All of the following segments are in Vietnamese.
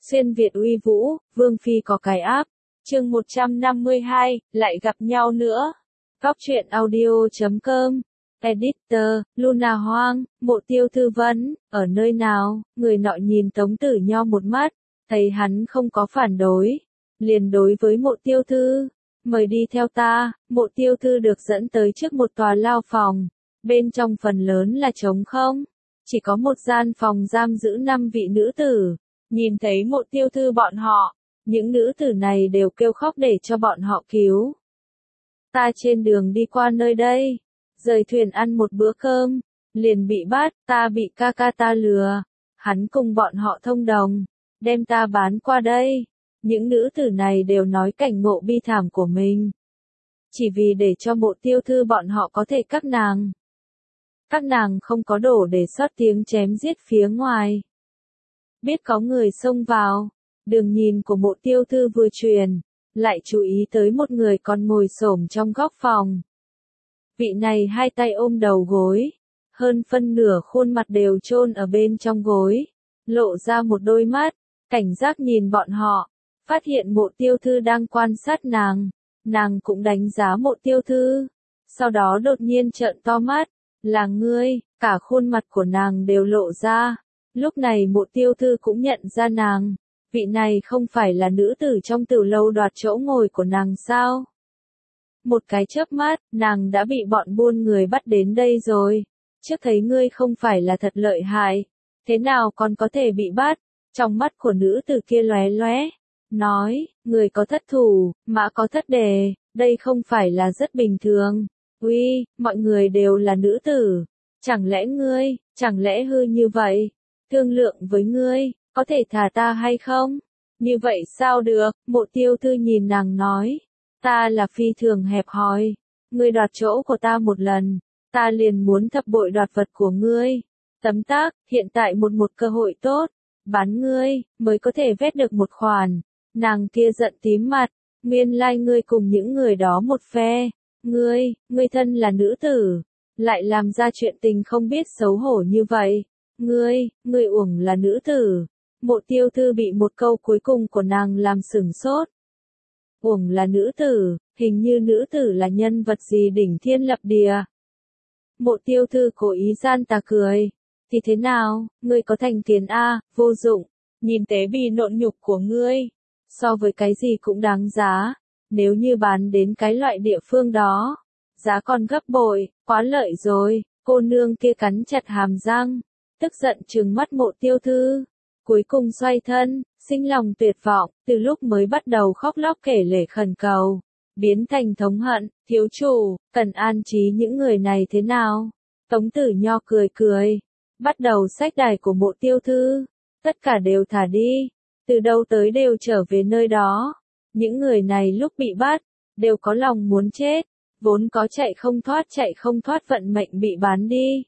Xuyên Việt uy vũ, Vương Phi có cái áp. Chương 152, lại gặp nhau nữa. Góc truyện audio.com. Editor, Luna Hoang, Mộ Tiêu Thư vấn, ở nơi nào? Người nọ nhìn Tống Tử Nho một mắt, thấy hắn không có phản đối, liền đối với Mộ Tiêu Thư, mời đi theo ta. Mộ Tiêu Thư được dẫn tới trước một tòa lao phòng, bên trong phần lớn là trống không, chỉ có một gian phòng giam giữ 5 vị nữ tử. Nhìn thấy Mộ Tiêu Thư bọn họ, những nữ tử này đều kêu khóc để cho bọn họ cứu. Ta trên đường đi qua nơi đây, rời thuyền ăn một bữa cơm, liền bị bắt, ta bị ca ca ta lừa, hắn cùng bọn họ thông đồng, đem ta bán qua đây. Những nữ tử này đều nói cảnh ngộ bi thảm của mình, chỉ vì để cho Mộ Tiêu Thư bọn họ có thể các nàng. Các nàng không có đổ để sót tiếng chém giết phía ngoài. Biết có người xông vào, đường nhìn của Mộ Tiêu Thư vừa truyền, lại chú ý tới một người còn ngồi xổm trong góc phòng. Vị này hai tay ôm đầu gối, hơn phân nửa khuôn mặt đều chôn ở bên trong gối, lộ ra một đôi mắt, cảnh giác nhìn bọn họ, phát hiện Mộ Tiêu Thư đang quan sát nàng cũng đánh giá Mộ Tiêu Thư, sau đó đột nhiên trợn to mắt, là ngươi, cả khuôn mặt của nàng đều lộ ra. Lúc này Mộ Tiêu Thư cũng nhận ra nàng, vị này không phải là nữ tử trong tiểu lâu đoạt chỗ ngồi của nàng sao? Một cái chớp mắt, nàng đã bị bọn buôn người bắt đến đây rồi. Trước thấy ngươi không phải là thật lợi hại, thế nào còn có thể bị bắt? Trong mắt của nữ tử kia lóe lóe, nói, người có thất thủ, mã có thất đề, đây không phải là rất bình thường. Uy, mọi người đều là nữ tử, chẳng lẽ hư như vậy? Thương lượng với ngươi, có thể thả ta hay không? Như vậy sao được? Mộ Tiêu Thư nhìn nàng nói, ta là phi thường hẹp hòi, ngươi đoạt chỗ của ta một lần, ta liền muốn thập bội đoạt vật của ngươi. Tấm tắc, hiện tại một cơ hội tốt, bán ngươi, mới có thể vét được một khoản. Nàng kia giận tím mặt, nguyên lai ngươi cùng những người đó một phe, ngươi thân là nữ tử, lại làm ra chuyện tình không biết xấu hổ như vậy. Ngươi uổng là nữ tử. Mộ Tiêu Thư bị một câu cuối cùng của nàng làm sửng sốt. Uổng là nữ tử, hình như nữ tử là nhân vật gì đỉnh thiên lập địa. Mộ Tiêu Thư cố ý gian tà cười. Thì thế nào, ngươi có thành kiến a, vô dụng, nhìn tế bì nộn nhục của ngươi, so với cái gì cũng đáng giá, nếu như bán đến cái loại địa phương đó, giá còn gấp bội, quá lợi rồi. Cô nương kia cắn chặt hàm răng, tức giận trừng mắt Mộ Tiêu Thư, cuối cùng xoay thân, sinh lòng tuyệt vọng, từ lúc mới bắt đầu khóc lóc kể lể khẩn cầu, biến thành thống hận. Thiếu chủ, cần an trí những người này thế nào? Tống Tử Nho cười, bắt đầu xách đài của Mộ Tiêu Thư, tất cả đều thả đi, từ đâu tới đều trở về nơi đó. Những người này lúc bị bắt, đều có lòng muốn chết, vốn có chạy không thoát vận mệnh bị bán đi.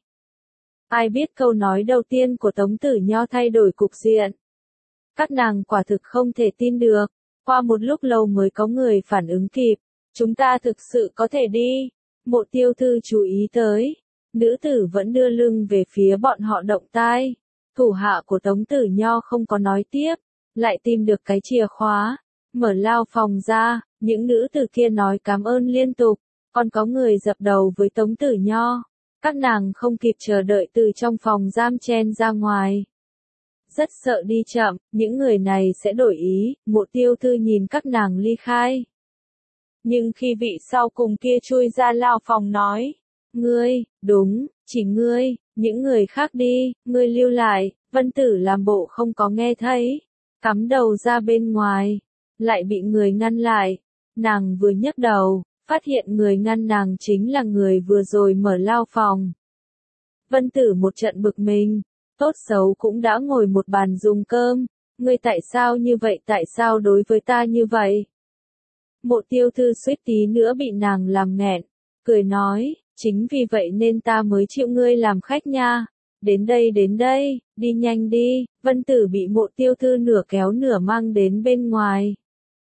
Ai biết câu nói đầu tiên của Tống Tử Nho thay đổi cục diện. Các nàng quả thực không thể tin được, qua một lúc lâu mới có người phản ứng kịp, chúng ta thực sự có thể đi. Mộ Tiêu Thư chú ý tới, nữ tử vẫn đưa lưng về phía bọn họ động tai. Thủ hạ của Tống Tử Nho không có nói tiếp, lại tìm được cái chìa khóa, mở lao phòng ra, những nữ tử kia nói cảm ơn liên tục, còn có người dập đầu với Tống Tử Nho. Các nàng không kịp chờ đợi từ trong phòng giam chen ra ngoài. Rất sợ đi chậm, những người này sẽ đổi ý. Mộ Tiêu Thư nhìn các nàng ly khai. Nhưng khi vị sau cùng kia chui ra lao phòng nói, ngươi, đúng, chỉ ngươi, những người khác đi, ngươi lưu lại. Vân Tử làm bộ không có nghe thấy, cắm đầu ra bên ngoài, lại bị người ngăn lại. Nàng vừa nhấc đầu, phát hiện người ngăn nàng chính là người vừa rồi mở lao phòng. Vân Tử một trận bực mình, tốt xấu cũng đã ngồi một bàn dùng cơm, ngươi tại sao như vậy, tại sao đối với ta như vậy? Mộ Tiêu Thư suýt tí nữa bị nàng làm nghẹn, cười nói, chính vì vậy nên ta mới chịu ngươi làm khách nha. Đến đây, đi nhanh đi. Vân Tử bị Mộ Tiêu Thư nửa kéo nửa mang đến bên ngoài.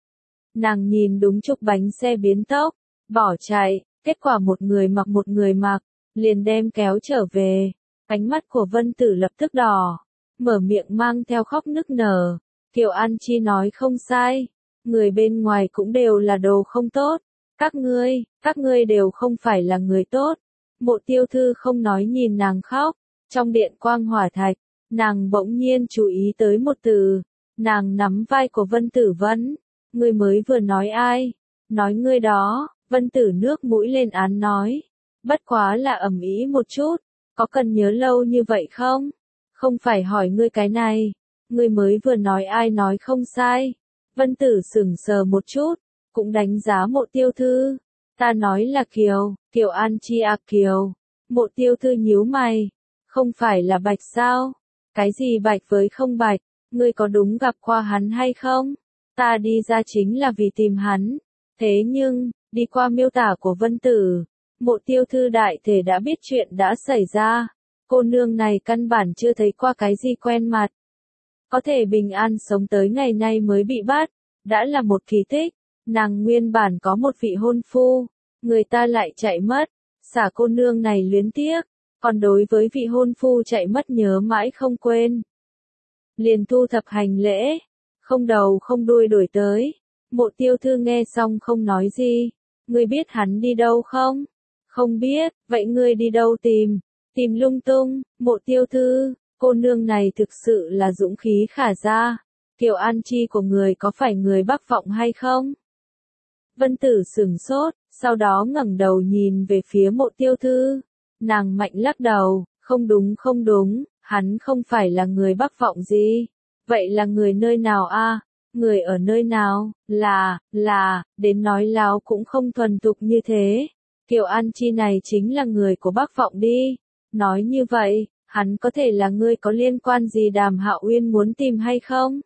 Nàng nhìn đúng trục bánh xe biến tốc, bỏ chạy, kết quả một người mặc, liền đem kéo trở về. Ánh mắt của Vân Tử lập tức đỏ, mở miệng mang theo khóc nức nở. Kiều An Chi nói không sai, người bên ngoài cũng đều là đồ không tốt, các ngươi đều không phải là người tốt. Mộ Tiêu Thư không nói nhìn nàng khóc, trong điện quang hỏa thạch, nàng bỗng nhiên chú ý tới một từ, nàng nắm vai của Vân Tử Vân, ngươi mới vừa nói ai? Nói ngươi đó, Vân Tử nước mũi lên án nói, bất quá là ầm ĩ một chút, có cần nhớ lâu như vậy không? Không phải hỏi ngươi cái này, ngươi mới vừa nói ai nói không sai. Vân Tử sững sờ một chút, cũng đánh giá Mộ Tiêu Thư, ta nói là Kiều An Chi à Kiều. Mộ Tiêu Thư nhíu mày, không phải là Bạch sao? Cái gì Bạch với không Bạch, ngươi có đúng gặp qua hắn hay không? Ta đi ra chính là vì tìm hắn, thế nhưng, đi qua miêu tả của Vân Tử, Mộ Tiêu Thư đại thể đã biết chuyện đã xảy ra, cô nương này căn bản chưa thấy qua cái gì quen mặt. Có thể bình an sống tới ngày nay mới bị bắt, đã là một kỳ tích, nàng nguyên bản có một vị hôn phu, người ta lại chạy mất, xả cô nương này luyến tiếc, còn đối với vị hôn phu chạy mất nhớ mãi không quên. Liền thu thập hành lễ, không đầu không đuôi đuổi tới. Mộ Tiêu Thư nghe xong không nói gì, ngươi biết hắn đi đâu không? Không biết, vậy ngươi đi đâu tìm lung tung. Mộ Tiêu Thư, cô nương này thực sự là dũng khí khả gia, Kiều An Chi của người có phải người Bắc Vọng hay không? Vân Tử sững sốt, sau đó ngẩng đầu nhìn về phía Mộ Tiêu Thư, nàng mạnh lắc đầu, không đúng, hắn không phải là người Bắc Vọng gì, vậy là người nơi nào a? Người ở nơi nào, đến nói láo cũng không thuần thục như thế. Kiều An Chi này chính là người của Bắc Vọng đi. Nói như vậy, hắn có thể là người có liên quan gì Đàm Hạo Uyên muốn tìm hay không?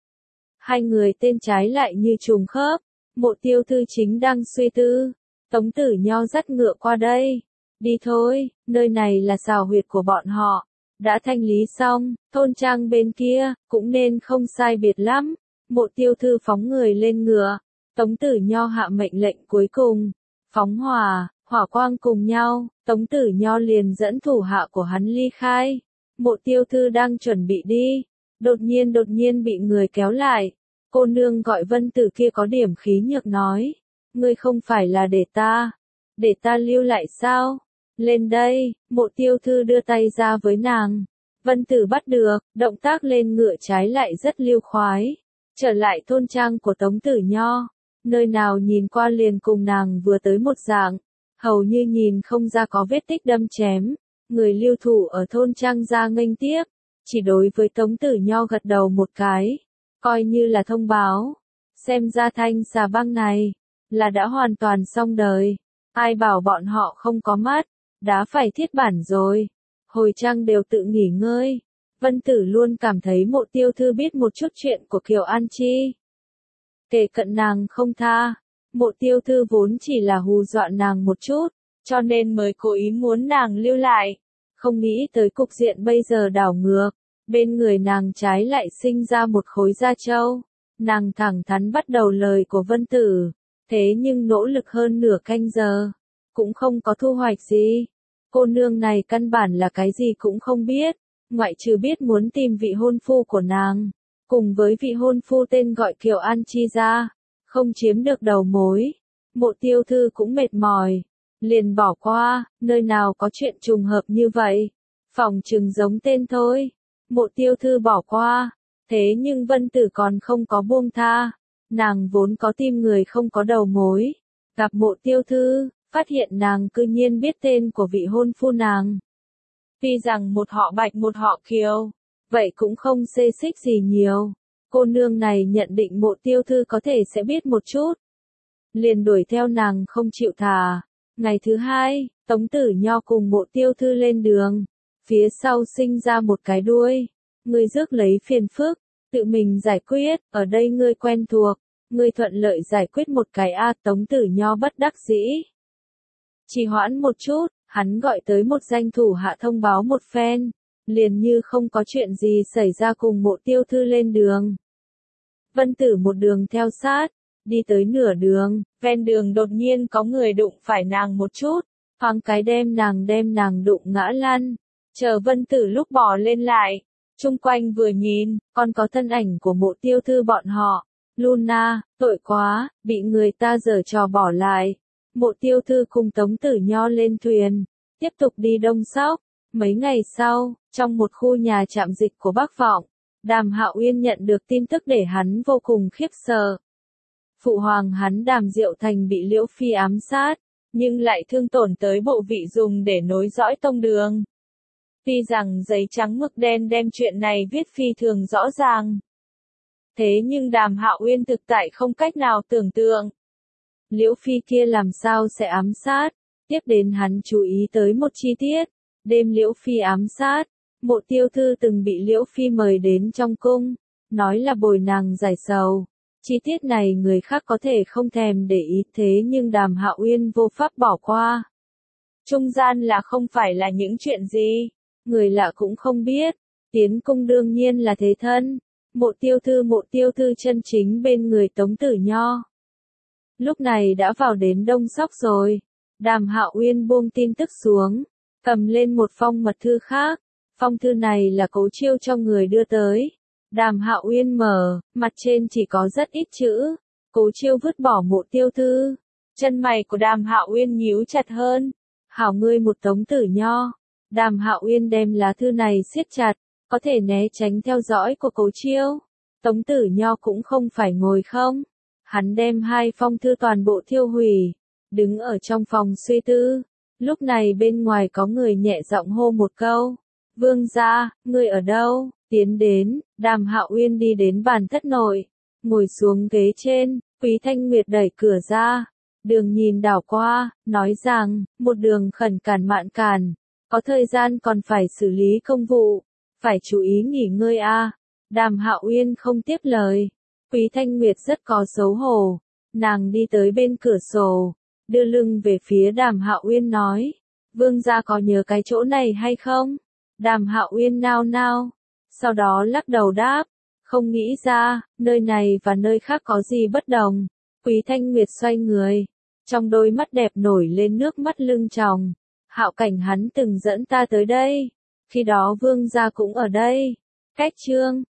Hai người tên trái lại như trùng khớp. Mộ Tiêu Thư chính đang suy tư. Tống Tử Nho dắt ngựa qua đây. Đi thôi, nơi này là xào huyệt của bọn họ. Đã thanh lý xong, thôn trang bên kia, cũng nên không sai biệt lắm. Mộ Tiêu Thư phóng người lên ngựa, Tống Tử Nho hạ mệnh lệnh cuối cùng, phóng hỏa quang cùng nhau, Tống Tử Nho liền dẫn thủ hạ của hắn ly khai. Mộ Tiêu Thư đang chuẩn bị đi, đột nhiên bị người kéo lại. Cô nương gọi Vân Tử kia có điểm khí nhược nói, ngươi không phải là để ta lưu lại sao? Lên đây, Mộ Tiêu Thư đưa tay ra với nàng. Vân Tử bắt được, động tác lên ngựa trái lại rất lưu khoái. Trở lại thôn trang của Tống Tử Nho, nơi nào nhìn qua liền cùng nàng vừa tới một dạng, hầu như nhìn không ra có vết tích đâm chém, người lưu thủ ở thôn trang ra nghênh tiếp, chỉ đối với Tống Tử Nho gật đầu một cái, coi như là thông báo, xem ra thanh xà băng này, là đã hoàn toàn xong đời, ai bảo bọn họ không có mắt, đã phải thiết bản rồi, hồi trang đều tự nghỉ ngơi. Vân Tử luôn cảm thấy Mộ Tiêu Thư biết một chút chuyện của Kiều An Chi. Kể cận nàng không tha, Mộ Tiêu Thư vốn chỉ là hù dọa nàng một chút, cho nên mới cố ý muốn nàng lưu lại. Không nghĩ tới cục diện bây giờ đảo ngược, bên người nàng trái lại sinh ra một khối da trâu. Nàng thẳng thắn bắt đầu lời của Vân Tử, thế nhưng nỗ lực hơn nửa canh giờ, cũng không có thu hoạch gì. Cô nương này căn bản là cái gì cũng không biết. Ngoại trừ biết muốn tìm vị hôn phu của nàng, cùng với vị hôn phu tên gọi Kiều An Chi ra, không chiếm được đầu mối. Mộ Tiêu Thư cũng mệt mỏi, liền bỏ qua, nơi nào có chuyện trùng hợp như vậy, phỏng chừng giống tên thôi. Mộ Tiêu Thư bỏ qua, thế nhưng Vân Tử còn không có buông tha, nàng vốn có tim người không có đầu mối, gặp Mộ Tiêu Thư, phát hiện nàng cư nhiên biết tên của vị hôn phu nàng. Tuy rằng một họ Bạch một họ Kiều, vậy cũng không xê xích gì nhiều. Cô nương này nhận định Mộ Tiêu Thư có thể sẽ biết một chút. Liền đuổi theo nàng không chịu thả. Ngày thứ hai, Tống Tử Nho cùng Mộ Tiêu Thư lên đường. Phía sau sinh ra một cái đuôi. Ngươi rước lấy phiền phức, tự mình giải quyết, ở đây ngươi quen thuộc. Ngươi thuận lợi giải quyết một cái Tống Tử Nho bất đắc dĩ. Chỉ hoãn một chút. Hắn gọi tới một danh thủ hạ thông báo một phen, liền như không có chuyện gì xảy ra cùng Mộ Tiêu Thư lên đường. Vân Tử một đường theo sát, đi tới nửa đường, ven đường đột nhiên có người đụng phải nàng một chút, thoáng cái đem nàng đụng ngã lăn. Chờ Vân Tử lúc bò lên lại, Chung quanh vừa nhìn, còn có thân ảnh của Mộ Tiêu Thư bọn họ. Luna, tội quá, bị người ta giở trò bỏ lại. Mộ Tiêu Thư cùng Tống Tử Nho lên thuyền, tiếp tục đi Đông Sóc. Mấy ngày sau, trong một khu nhà trạm dịch của Bắc Vọng, Đàm Hạo Uyên nhận được tin tức để hắn vô cùng khiếp sợ. Phụ hoàng hắn Đàm Diệu Thành bị Liễu Phi ám sát, nhưng lại thương tổn tới bộ vị dùng để nối dõi tông đường. Tuy rằng giấy trắng mực đen đem chuyện này viết phi thường rõ ràng. Thế nhưng Đàm Hạo Uyên thực tại không cách nào tưởng tượng. Liễu Phi kia làm sao sẽ ám sát? Tiếp đến hắn chú ý tới một chi tiết. Đêm Liễu Phi ám sát, Mộ Tiêu Thư từng bị Liễu Phi mời đến trong cung, nói là bồi nàng giải sầu. Chi tiết này người khác có thể không thèm để ý thế nhưng Đàm Hạo Uyên vô pháp bỏ qua. Trung gian là không phải là những chuyện gì, người lạ cũng không biết, tiến cung đương nhiên là thế thân. Mộ Tiêu Thư chân chính bên người Tống Tử Nho. Lúc này đã vào đến Đông Sóc rồi, Đàm Hạo Uyên buông tin tức xuống, cầm lên một phong mật thư khác. Phong thư này là Cố Chiêu cho người đưa tới. Đàm Hạo Uyên mở, mặt trên chỉ có rất ít chữ. Cố Chiêu vứt bỏ Mộ Tiêu Thư. Chân mày của Đàm Hạo Uyên nhíu chặt hơn. Hảo ngươi một Tống Tử Nho. Đàm Hạo Uyên đem lá thư này siết chặt, có thể né tránh theo dõi của Cố Chiêu. Tống Tử Nho cũng không phải ngồi không. Hắn đem hai phong thư toàn bộ thiêu hủy, đứng ở trong phòng suy tư. Lúc này bên ngoài có người nhẹ giọng hô một câu. Vương gia, ngươi ở đâu? Tiến đến, Đàm Hạo Uyên đi đến bàn thất nội, ngồi xuống ghế trên, Quý Thanh Nguyệt đẩy cửa ra. Đường nhìn đảo qua, nói rằng, một đường khẩn cản mạn cản, có thời gian còn phải xử lý công vụ, phải chú ý nghỉ ngơi a. Đàm Hạo Uyên không tiếp lời. Quý Thanh Nguyệt rất có xấu hổ, nàng đi tới bên cửa sổ, đưa lưng về phía Đàm Hạo Uyên nói, vương gia có nhớ cái chỗ này hay không? Đàm Hạo Uyên nao nao, sau đó lắc đầu đáp, không nghĩ ra, nơi này và nơi khác có gì bất đồng. Quý Thanh Nguyệt xoay người, trong đôi mắt đẹp nổi lên nước mắt lưng tròng. Hạo Cảnh hắn từng dẫn ta tới đây, khi đó vương gia cũng ở đây. Cách chương